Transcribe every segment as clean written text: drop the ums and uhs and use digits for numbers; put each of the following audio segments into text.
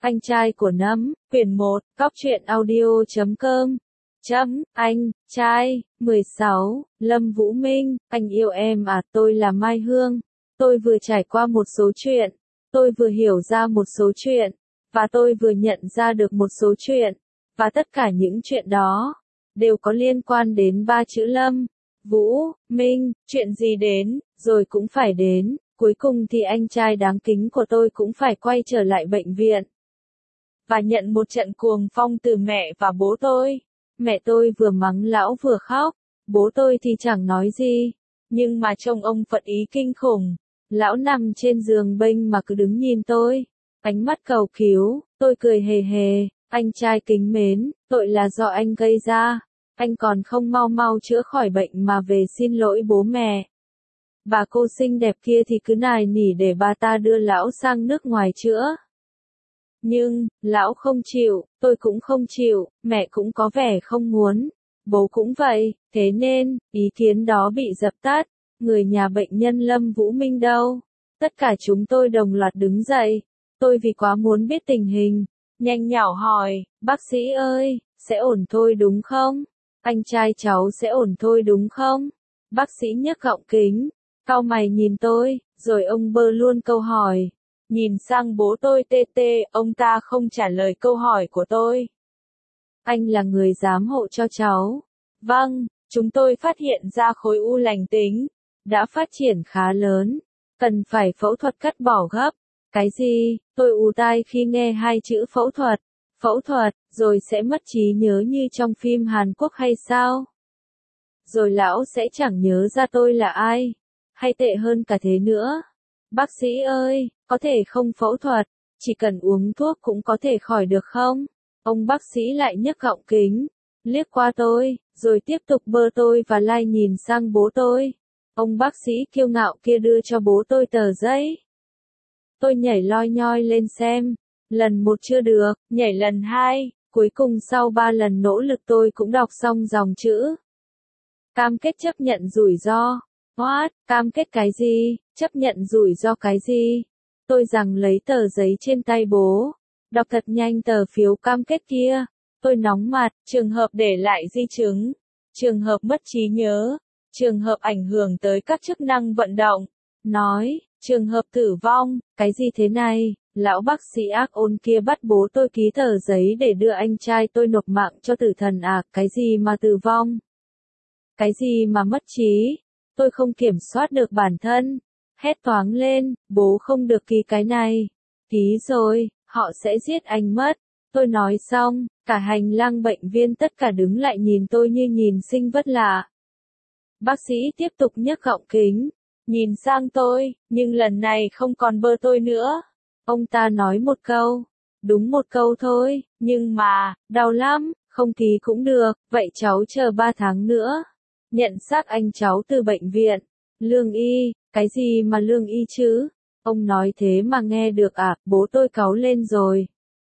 Anh trai của Nấm, quyển 1, cóc truyện audio.com. Anh trai, 16, Lâm Vũ Minh, anh yêu em à? Tôi là Mai Hương. Tôi vừa trải qua một số chuyện, tôi vừa hiểu ra một số chuyện, và tôi vừa nhận ra được một số chuyện, và tất cả những chuyện đó đều có liên quan đến ba chữ Lâm, Vũ, Minh. Chuyện gì đến, rồi cũng phải đến, cuối cùng thì anh trai đáng kính của tôi cũng phải quay trở lại bệnh viện và nhận một trận cuồng phong từ mẹ và bố tôi. Mẹ tôi vừa mắng lão vừa khóc, bố tôi thì chẳng nói gì, nhưng mà trông ông phật ý kinh khủng. Lão nằm trên giường bênh mà cứ đứng nhìn tôi, ánh mắt cầu cứu. Tôi cười hề hề, anh trai kính mến, tội là do anh gây ra, anh còn không mau mau chữa khỏi bệnh mà về xin lỗi bố mẹ. Bà cô xinh đẹp kia thì cứ nài nỉ để bà ta đưa lão sang nước ngoài chữa. Nhưng, lão không chịu, tôi cũng không chịu, mẹ cũng có vẻ không muốn, bố cũng vậy, thế nên, ý kiến đó bị dập tắt. Người nhà bệnh nhân Lâm Vũ Minh đâu? Tất cả chúng tôi đồng loạt đứng dậy. Tôi vì quá muốn biết tình hình, nhanh nhảu hỏi, bác sĩ ơi, sẽ ổn thôi đúng không? Anh trai cháu sẽ ổn thôi đúng không? Bác sĩ nhấc gọng kính, cau mày nhìn tôi, rồi ông bơ luôn câu hỏi. Nhìn sang bố tôi tê, ông ta không trả lời câu hỏi của tôi. Anh là người giám hộ cho cháu. Vâng, chúng tôi phát hiện ra khối u lành tính, đã phát triển khá lớn, cần phải phẫu thuật cắt bỏ gấp. Cái gì? Tôi ù tai khi nghe hai chữ phẫu thuật, rồi sẽ mất trí nhớ như trong phim Hàn Quốc hay sao? Rồi lão sẽ chẳng nhớ ra tôi là ai, hay tệ hơn cả thế nữa. Bác sĩ ơi, có thể không phẫu thuật, chỉ cần uống thuốc cũng có thể khỏi được không? Ông bác sĩ lại nhấc gọng kính, liếc qua tôi, rồi tiếp tục bơ tôi và lai nhìn sang bố tôi. Ông bác sĩ kiêu ngạo kia đưa cho bố tôi tờ giấy. Tôi nhảy loi nhoi lên xem. Lần 1 chưa được, nhảy lần 2, cuối cùng sau 3 lần nỗ lực tôi cũng đọc xong dòng chữ. Cam kết chấp nhận rủi ro. What? Cam kết cái gì? Chấp nhận rủi ro cái gì? Tôi giằng lấy tờ giấy trên tay bố, đọc thật nhanh tờ phiếu cam kết kia. Tôi nóng mặt, trường hợp để lại di chứng, trường hợp mất trí nhớ, trường hợp ảnh hưởng tới các chức năng vận động. Nói, trường hợp tử vong, cái gì thế này? Lão bác sĩ ác ôn kia bắt bố tôi ký tờ giấy để đưa anh trai tôi nộp mạng cho tử thần à? Cái gì mà tử vong? Cái gì mà mất trí? Tôi không kiểm soát được bản thân, hét toáng lên, bố không được ký cái này. Ký rồi, họ sẽ giết anh mất. Tôi nói xong, cả hành lang bệnh viện tất cả đứng lại nhìn tôi như nhìn sinh vật lạ. Bác sĩ tiếp tục nhấc gọng kính, nhìn sang tôi, nhưng lần này không còn bơ tôi nữa. Ông ta nói một câu, đúng một câu thôi, nhưng mà, đau lắm, không ký cũng được, vậy cháu chờ 3 tháng nữa. Nhận xác anh cháu từ bệnh viện. Lương y, cái gì mà lương y chứ? Ông nói thế mà nghe được à? Bố tôi cáu lên rồi.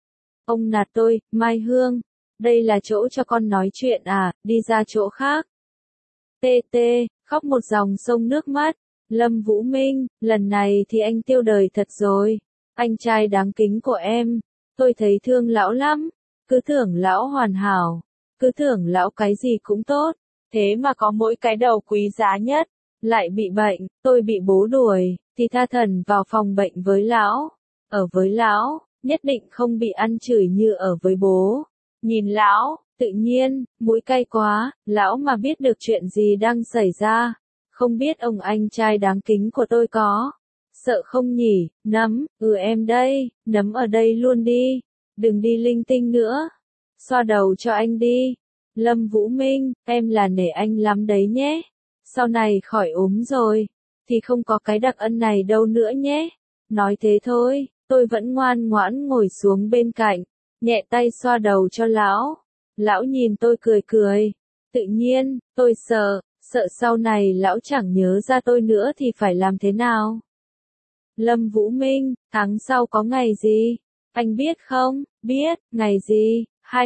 Ông nạt tôi, Mai Hương, đây là chỗ cho con nói chuyện à, đi ra chỗ khác. Khóc một dòng sông nước mắt. Lâm Vũ Minh, lần này thì anh tiêu đời thật rồi. Anh trai đáng kính của em, tôi thấy thương lão lắm. Cứ tưởng lão hoàn hảo, cứ tưởng lão cái gì cũng tốt, thế mà có mỗi cái đầu quý giá nhất lại bị bệnh. Tôi bị bố đuổi, thì tha thần vào phòng bệnh với lão. Ở với lão, nhất định không bị ăn chửi như ở với bố. Nhìn lão, tự nhiên, mũi cay quá, lão mà biết được chuyện gì đang xảy ra. Không biết ông anh trai đáng kính của tôi có sợ không nhỉ? Nấm, em đây, Nấm ở đây luôn đi. Đừng đi linh tinh nữa. Xoa đầu cho anh đi. Lâm Vũ Minh, em là nể anh lắm đấy nhé. Sau này khỏi ốm rồi, thì không có cái đặc ân này đâu nữa nhé. Nói thế thôi, tôi vẫn ngoan ngoãn ngồi xuống bên cạnh, nhẹ tay xoa đầu cho lão. Lão nhìn tôi cười cười. Tự nhiên, tôi sợ sau này lão chẳng nhớ ra tôi nữa thì phải làm thế nào. Lâm Vũ Minh, tháng sau có ngày gì? Anh biết không? Biết, ngày gì?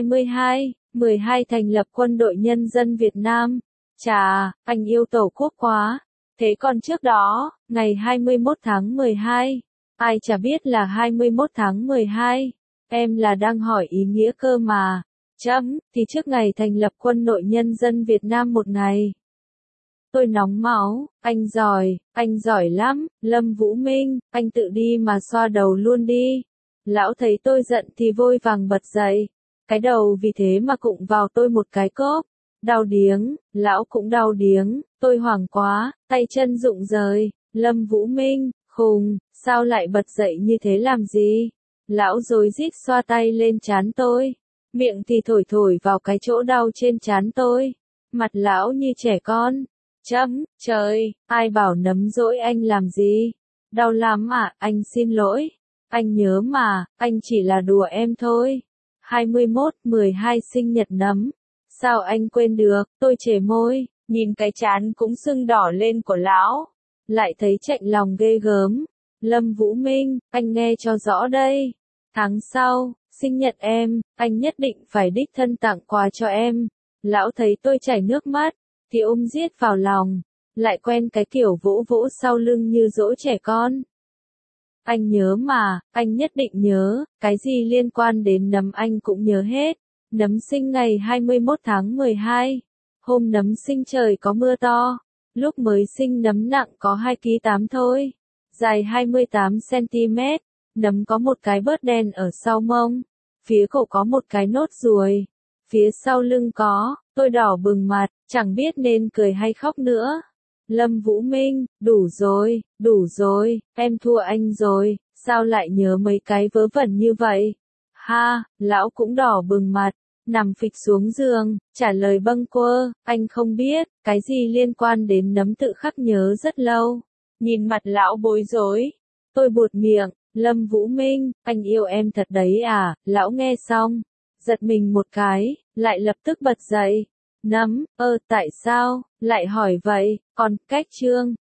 22/12 thành lập Quân đội Nhân dân Việt Nam. Chà, anh yêu Tổ quốc quá. Thế còn trước đó, ngày 21 tháng 12. Ai chả biết là 21 tháng 12. Em là đang hỏi ý nghĩa cơ mà. Chấm, thì trước ngày thành lập Quân đội Nhân dân Việt Nam một ngày. Tôi nóng máu, anh giỏi lắm, Lâm Vũ Minh, anh tự đi mà xoa đầu luôn đi. Lão thấy tôi giận thì vội vàng bật dậy. Cái đầu vì thế mà cụng vào tôi một cái cốp. Đau điếng, lão cũng đau điếng, tôi hoảng quá, tay chân rụng rời. Lâm Vũ Minh, khùng, sao lại bật dậy như thế làm gì? Lão rối rít xoa tay lên trán tôi. Miệng thì thổi thổi vào cái chỗ đau trên trán tôi. Mặt lão như trẻ con. Chấm, trời, ai bảo nấm dỗi anh làm gì? Đau lắm à, anh xin lỗi. Anh nhớ mà, anh chỉ là đùa em thôi. 21/12 sinh nhật nấm. Sao anh quên được, tôi chề môi, nhìn cái trán cũng sưng đỏ lên của lão. Lại thấy chạnh lòng ghê gớm. Lâm Vũ Minh, anh nghe cho rõ đây. Tháng sau, sinh nhật em, anh nhất định phải đích thân tặng quà cho em. Lão thấy tôi chảy nước mắt, thì ôm giết vào lòng. Lại quen cái kiểu vỗ vỗ sau lưng như dỗ trẻ con. Anh nhớ mà, anh nhất định nhớ, cái gì liên quan đến nấm anh cũng nhớ hết. Nấm sinh ngày 21 tháng 12. Hôm nấm sinh trời có mưa to. Lúc mới sinh nấm nặng có 2,8 kg thôi. Dài 28 cm. Nấm có một cái bớt đen ở sau mông. Phía cổ có một cái nốt ruồi. Phía sau lưng có, tôi đỏ bừng mặt, chẳng biết nên cười hay khóc nữa. Lâm Vũ Minh, đủ rồi, em thua anh rồi, sao lại nhớ mấy cái vớ vẩn như vậy? Ha, lão cũng đỏ bừng mặt, nằm phịch xuống giường, trả lời bâng quơ, anh không biết, cái gì liên quan đến nấm tự khắc nhớ rất lâu. Nhìn mặt lão bối rối, tôi buột miệng, Lâm Vũ Minh, anh yêu em thật đấy à, lão nghe xong, giật mình một cái, lại lập tức bật dậy. Nấm, tại sao, lại hỏi vậy, còn, cách chương.